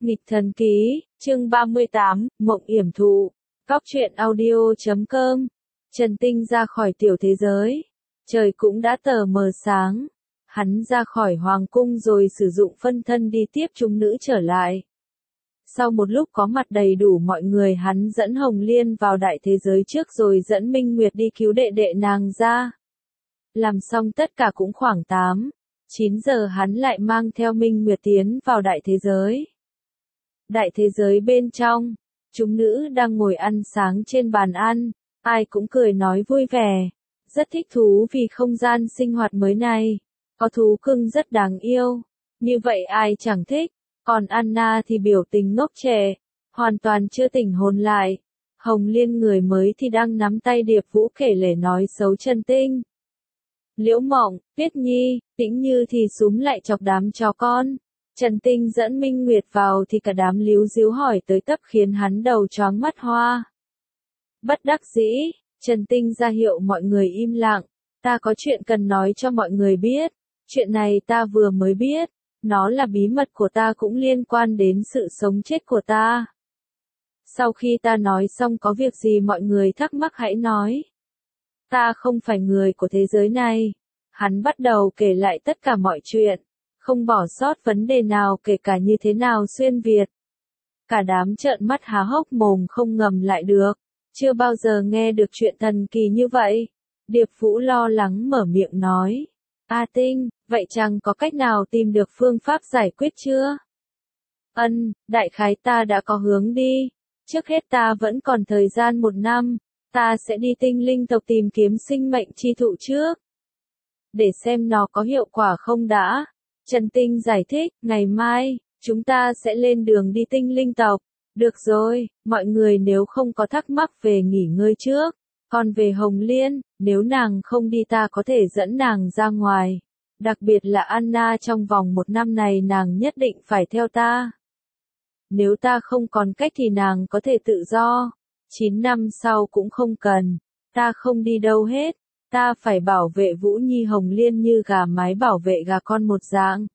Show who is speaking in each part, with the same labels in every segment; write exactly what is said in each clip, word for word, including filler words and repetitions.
Speaker 1: Nghịch thần ký, chương ba mươi tám, Mộng yểm thụ. Góc truyện audio chấm com. Trần Tinh ra khỏi tiểu thế giới. Trời cũng đã tờ mờ sáng. Hắn ra khỏi hoàng cung rồi sử dụng phân thân đi tiếp chúng nữ trở lại. Sau một lúc có mặt đầy đủ mọi người, hắn dẫn Hồng Liên vào đại thế giới trước rồi dẫn Minh Nguyệt đi cứu đệ đệ nàng ra. Làm xong tất cả cũng khoảng tám, chín giờ hắn lại mang theo Minh Nguyệt tiến vào đại thế giới. Đại thế giới bên trong, chúng nữ đang ngồi ăn sáng trên bàn ăn, ai cũng cười nói vui vẻ, rất thích thú vì không gian sinh hoạt mới này, có thú cưng rất đáng yêu, như vậy ai chẳng thích, còn Anna thì biểu tình ngốc trẻ, hoàn toàn chưa tỉnh hồn lại. Hồng Liên người mới thì đang nắm tay Điệp Vũ kể lể nói xấu Trần Tinh. Liễu Mộng, Tuyết Nhi, Tĩnh Như thì súm lại chọc đám chó con. Trần Tinh dẫn Minh Nguyệt vào thì cả đám líu díu hỏi tới tấp khiến hắn đầu choáng mắt hoa. Bất đắc dĩ, Trần Tinh ra hiệu mọi người im lặng, ta có chuyện cần nói cho mọi người biết, chuyện này ta vừa mới biết, nó là bí mật của ta cũng liên quan đến sự sống chết của ta. Sau khi ta nói xong có việc gì mọi người thắc mắc hãy nói. Ta không phải người của thế giới này. Hắn bắt đầu kể lại tất cả mọi chuyện, không bỏ sót vấn đề nào kể cả như thế nào xuyên Việt. Cả đám trợn mắt há hốc mồm không ngầm lại được, chưa bao giờ nghe được chuyện thần kỳ như vậy. Điệp Vũ lo lắng mở miệng nói, A Tinh, vậy chẳng có cách nào tìm được phương pháp giải quyết chưa? Ân, đại khái ta đã có hướng đi, trước hết ta vẫn còn thời gian một năm, ta sẽ đi tinh linh tộc tìm kiếm sinh mệnh chi thụ trước. Để xem nó có hiệu quả không đã. Trần Tinh giải thích, ngày mai, chúng ta sẽ lên đường đi tinh linh tộc. Được rồi, mọi người nếu không có thắc mắc về nghỉ ngơi trước. Còn về Hồng Liên, nếu nàng không đi ta có thể dẫn nàng ra ngoài. Đặc biệt là Anna, trong vòng một năm này nàng nhất định phải theo ta. Nếu ta không còn cách thì nàng có thể tự do. Chín năm sau cũng không cần. Ta không đi đâu hết. Ta phải bảo vệ Vũ Nhi Hồng Liên như gà mái bảo vệ gà con một dạng.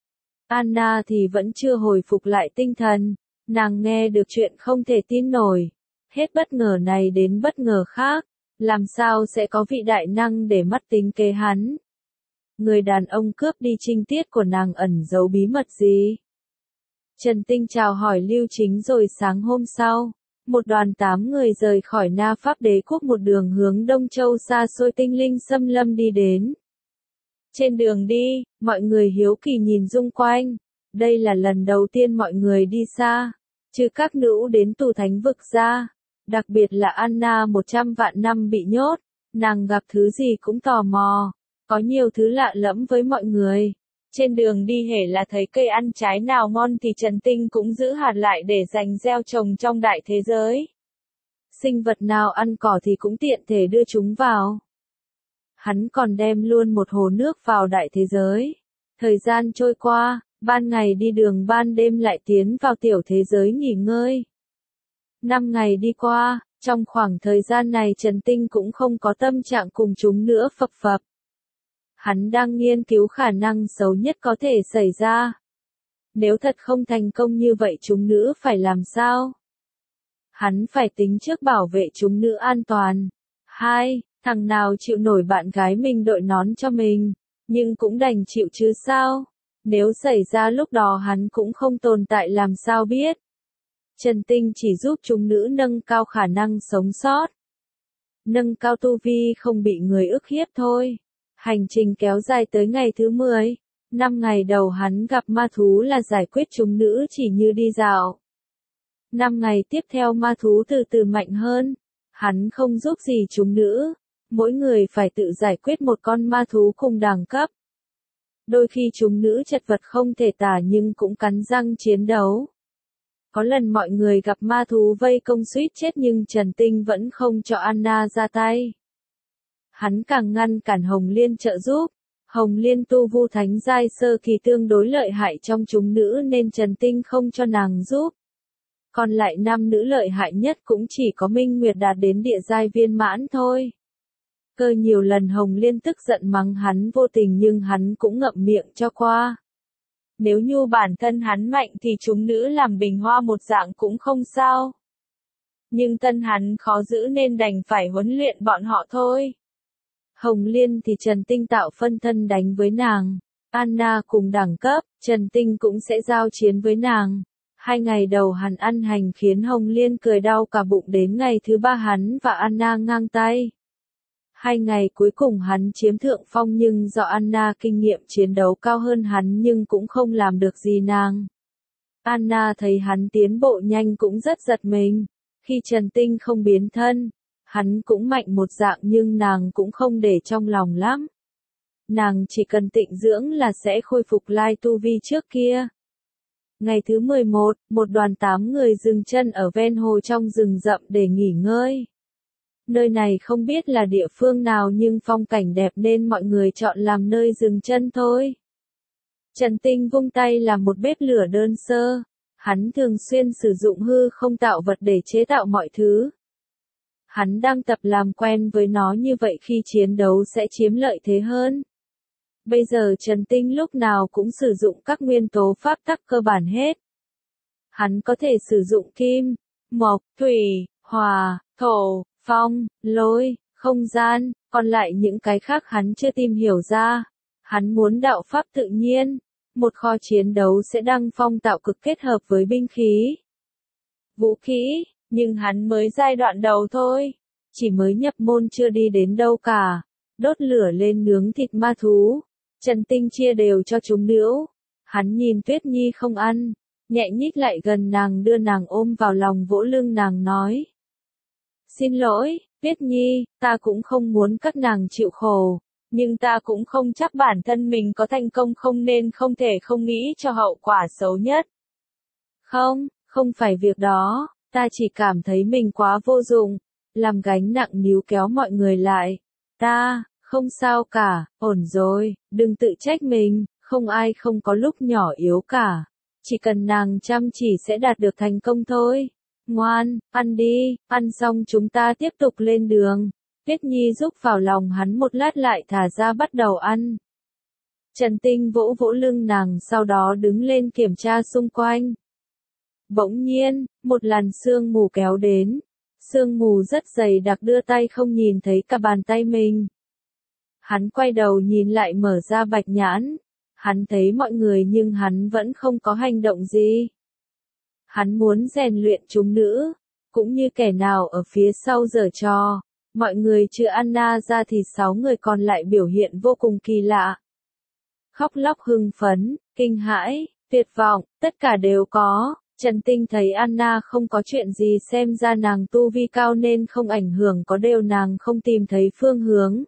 Speaker 1: Anna thì vẫn chưa hồi phục lại tinh thần. Nàng nghe được chuyện không thể tin nổi. Hết bất ngờ này đến bất ngờ khác. Làm sao sẽ có vị đại năng để mắt tính kế hắn? Người đàn ông cướp đi trinh tiết của nàng ẩn giấu bí mật gì? Trần Tinh chào hỏi Lưu Chính rồi sáng hôm sau, một đoàn tám người rời khỏi Na Pháp Đế quốc một đường hướng Đông Châu xa xôi tinh linh xâm lâm đi đến. Trên đường đi, mọi người hiếu kỳ nhìn xung quanh. Đây là lần đầu tiên mọi người đi xa, trừ các nữ đến tù thánh vực ra. Đặc biệt là Anna một trăm vạn năm bị nhốt, nàng gặp thứ gì cũng tò mò, có nhiều thứ lạ lẫm với mọi người. Trên đường đi hễ là thấy cây ăn trái nào ngon thì Trần Tinh cũng giữ hạt lại để dành gieo trồng trong đại thế giới. Sinh vật nào ăn cỏ thì cũng tiện thể đưa chúng vào. Hắn còn đem luôn một hồ nước vào đại thế giới. Thời gian trôi qua, ban ngày đi đường ban đêm lại tiến vào tiểu thế giới nghỉ ngơi. Năm ngày đi qua, trong khoảng thời gian này Trần Tinh cũng không có tâm trạng cùng chúng nữa phập phập. Hắn đang nghiên cứu khả năng xấu nhất có thể xảy ra. Nếu thật không thành công như vậy chúng nữ phải làm sao? Hắn phải tính trước bảo vệ chúng nữ an toàn. Hai, thằng nào chịu nổi bạn gái mình đội nón cho mình, nhưng cũng đành chịu chứ sao? Nếu xảy ra lúc đó hắn cũng không tồn tại làm sao biết? Trần Tinh chỉ giúp chúng nữ nâng cao khả năng sống sót. Nâng cao tu vi không bị người ức hiếp thôi. Hành trình kéo dài tới ngày thứ mười. Năm ngày đầu hắn gặp ma thú là giải quyết chúng nữ chỉ như đi dạo. Năm ngày tiếp theo ma thú từ từ mạnh hơn. Hắn không giúp gì chúng nữ. Mỗi người phải tự giải quyết một con ma thú cùng đẳng cấp. Đôi khi chúng nữ chật vật không thể tả nhưng cũng cắn răng chiến đấu. Có lần mọi người gặp ma thú vây công suýt chết nhưng Trần Tinh vẫn không cho Anna ra tay. Hắn càng ngăn cản Hồng Liên trợ giúp. Hồng Liên tu vu thánh giai sơ kỳ tương đối lợi hại trong chúng nữ nên Trần Tinh không cho nàng giúp. Còn lại năm nữ lợi hại nhất cũng chỉ có Minh Nguyệt đạt đến địa giai viên mãn thôi. Cơ nhiều lần Hồng Liên tức giận mắng hắn vô tình nhưng hắn cũng ngậm miệng cho qua. Nếu như bản thân hắn mạnh thì chúng nữ làm bình hoa một dạng cũng không sao. Nhưng thân hắn khó giữ nên đành phải huấn luyện bọn họ thôi. Hồng Liên thì Trần Tinh tạo phân thân đánh với nàng. Anna cùng đẳng cấp, Trần Tinh cũng sẽ giao chiến với nàng. Hai ngày đầu hắn ăn hành khiến Hồng Liên cười đau cả bụng, đến ngày thứ ba hắn và Anna ngang tay. Hai ngày cuối cùng hắn chiếm thượng phong, nhưng do Anna kinh nghiệm chiến đấu cao hơn hắn nhưng cũng không làm được gì nàng. Anna thấy hắn tiến bộ nhanh cũng rất giật mình. Khi Trần Tinh không biến thân, hắn cũng mạnh một dạng nhưng nàng cũng không để trong lòng lắm. Nàng chỉ cần tịnh dưỡng là sẽ khôi phục lại tu vi trước kia. Ngày thứ mười một, một đoàn tám người dừng chân ở ven hồ trong rừng rậm để nghỉ ngơi. Nơi này không biết là địa phương nào nhưng phong cảnh đẹp nên mọi người chọn làm nơi dừng chân thôi. Trần Tinh vung tay làm một bếp lửa đơn sơ. Hắn thường xuyên sử dụng hư không tạo vật để chế tạo mọi thứ. Hắn đang tập làm quen với nó, như vậy khi chiến đấu sẽ chiếm lợi thế hơn. Bây giờ Trần Tinh lúc nào cũng sử dụng các nguyên tố pháp tắc cơ bản hết. Hắn có thể sử dụng kim, mộc, thủy, hỏa, thổ, phong, lôi, không gian, còn lại những cái khác hắn chưa tìm hiểu ra. Hắn muốn đạo pháp tự nhiên. Một kho chiến đấu sẽ đăng phong tạo cực kết hợp với binh khí, vũ khí, nhưng hắn mới giai đoạn đầu thôi, chỉ mới nhập môn chưa đi đến đâu cả. Đốt lửa lên nướng thịt ma thú, Trần Tinh chia đều cho chúng nữ. Hắn nhìn Tuyết Nhi không ăn, nhẹ nhích lại gần nàng, đưa nàng ôm vào lòng, vỗ lưng nàng nói: "Xin lỗi, Tuyết Nhi, ta cũng không muốn các nàng chịu khổ. Nhưng ta cũng không chắc bản thân mình có thành công không, nên không thể không nghĩ cho hậu quả xấu nhất." "Không, không phải việc đó, ta chỉ cảm thấy mình quá vô dụng, làm gánh nặng níu kéo mọi người lại. Ta, không sao cả, ổn rồi, đừng tự trách mình, không ai không có lúc nhỏ yếu cả. Chỉ cần nàng chăm chỉ sẽ đạt được thành công thôi. Ngoan, ăn đi, ăn xong chúng ta tiếp tục lên đường." Tuyết Nhi giúp vào lòng hắn một lát lại thả ra bắt đầu ăn. Trần Tinh vỗ vỗ lưng nàng, sau đó đứng lên kiểm tra xung quanh. Bỗng nhiên, một làn sương mù kéo đến. Sương mù rất dày đặc, đưa tay không nhìn thấy cả bàn tay mình. Hắn quay đầu nhìn lại, mở ra bạch nhãn. Hắn thấy mọi người nhưng hắn vẫn không có hành động gì. Hắn muốn rèn luyện chúng nữ, cũng như kẻ nào ở phía sau giở trò. Mọi người trừ Anna ra thì sáu người còn lại biểu hiện vô cùng kỳ lạ. Khóc lóc, hưng phấn, kinh hãi, tuyệt vọng, tất cả đều có. Trần Tinh thấy Anna không có chuyện gì, xem ra nàng tu vi cao nên không ảnh hưởng, có điều nàng không tìm thấy phương hướng.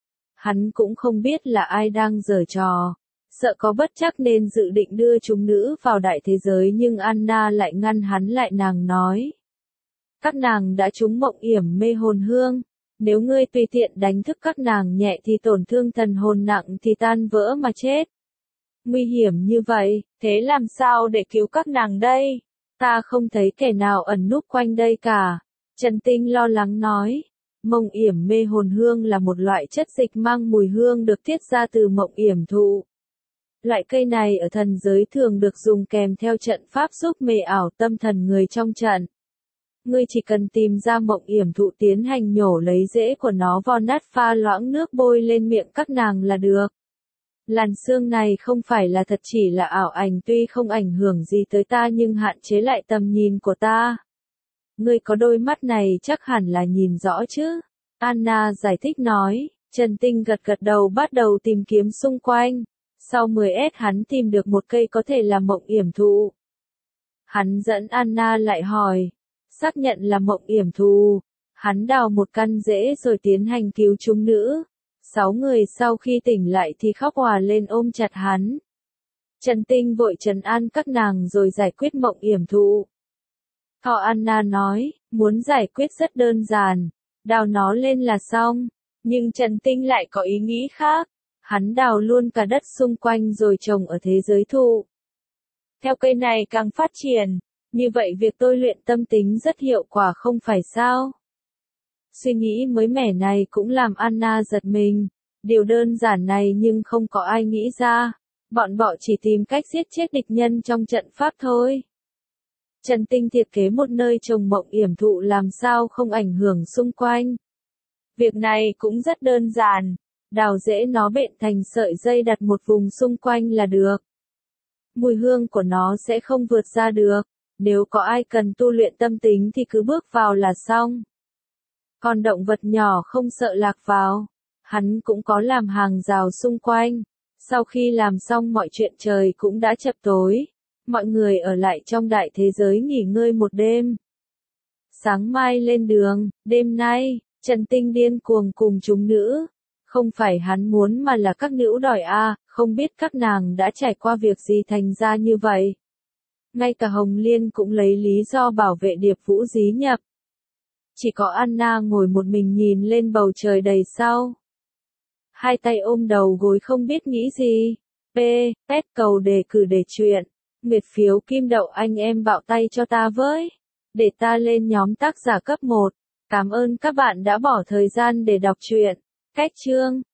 Speaker 1: Hắn cũng không biết là ai đang giở trò, sợ có bất trắc nên dự định đưa chúng nữ vào đại thế giới, nhưng Anna lại ngăn hắn lại, nàng nói: "Các nàng đã trúng mộng yểm mê hồn hương. Nếu ngươi tùy tiện đánh thức các nàng nhẹ thì tổn thương thần hồn, nặng thì tan vỡ mà chết. Nguy hiểm như vậy, thế làm sao để cứu các nàng đây? Ta không thấy kẻ nào ẩn núp quanh đây cả." Trần Tinh lo lắng nói. Mộng yểm mê hồn hương là một loại chất dịch mang mùi hương được tiết ra từ mộng yểm thụ. Loại cây này ở thần giới thường được dùng kèm theo trận pháp giúp mê ảo tâm thần người trong trận. Ngươi chỉ cần tìm ra mộng yểm thụ, tiến hành nhổ lấy rễ của nó, vo nát, pha loãng nước bôi lên miệng các nàng là được. Làn sương này không phải là thật, chỉ là ảo ảnh, tuy không ảnh hưởng gì tới ta nhưng hạn chế lại tầm nhìn của ta. Ngươi có đôi mắt này chắc hẳn là nhìn rõ chứ?" Anna giải thích nói. Trần Tinh gật gật đầu, bắt đầu tìm kiếm xung quanh. Sau mười phút hắn tìm được một cây có thể là mộng yểm thụ. Hắn dẫn Anna lại hỏi. Xác nhận là mộng yểm thụ. Hắn đào một căn rễ rồi tiến hành cứu chúng nữ. Sáu người sau khi tỉnh lại thì khóc òa lên ôm chặt hắn. Trần Tinh vội trấn an các nàng rồi giải quyết mộng yểm thụ. Thọ Anna nói, muốn giải quyết rất đơn giản, đào nó lên là xong. Nhưng Trần Tinh lại có ý nghĩ khác. Hắn đào luôn cả đất xung quanh rồi trồng ở thế giới thụ. Theo cây này càng phát triển, như vậy việc tôi luyện tâm tính rất hiệu quả, không phải sao? Suy nghĩ mới mẻ này cũng làm Anna giật mình. Điều đơn giản này nhưng không có ai nghĩ ra. Bọn bọ chỉ tìm cách giết chết địch nhân trong trận pháp thôi. Trần Tinh thiết kế một nơi trồng mộng yểm thụ làm sao không ảnh hưởng xung quanh. Việc này cũng rất đơn giản, đào rễ nó bện thành sợi dây đặt một vùng xung quanh là được. Mùi hương của nó sẽ không vượt ra được, nếu có ai cần tu luyện tâm tính thì cứ bước vào là xong. Còn động vật nhỏ không sợ lạc vào, hắn cũng có làm hàng rào xung quanh. Sau khi làm xong mọi chuyện trời cũng đã chập tối, mọi người ở lại trong đại thế giới nghỉ ngơi một đêm. Sáng mai lên đường, đêm nay, Trần Tinh điên cuồng cùng chúng nữ. Không phải hắn muốn mà là các nữ đòi a, không biết các nàng đã trải qua việc gì thành ra như vậy. Ngay cả Hồng Liên cũng lấy lý do bảo vệ Điệp Vũ dí nhập. Chỉ có Anna ngồi một mình nhìn lên bầu trời đầy sao. Hai tay ôm đầu gối không biết nghĩ gì. P. Pet cầu đề cử để chuyện. Nguyệt phiếu kim đậu anh em bạo tay cho ta với. Để ta lên nhóm tác giả cấp một. Cảm ơn các bạn đã bỏ thời gian để đọc truyện. Cách chương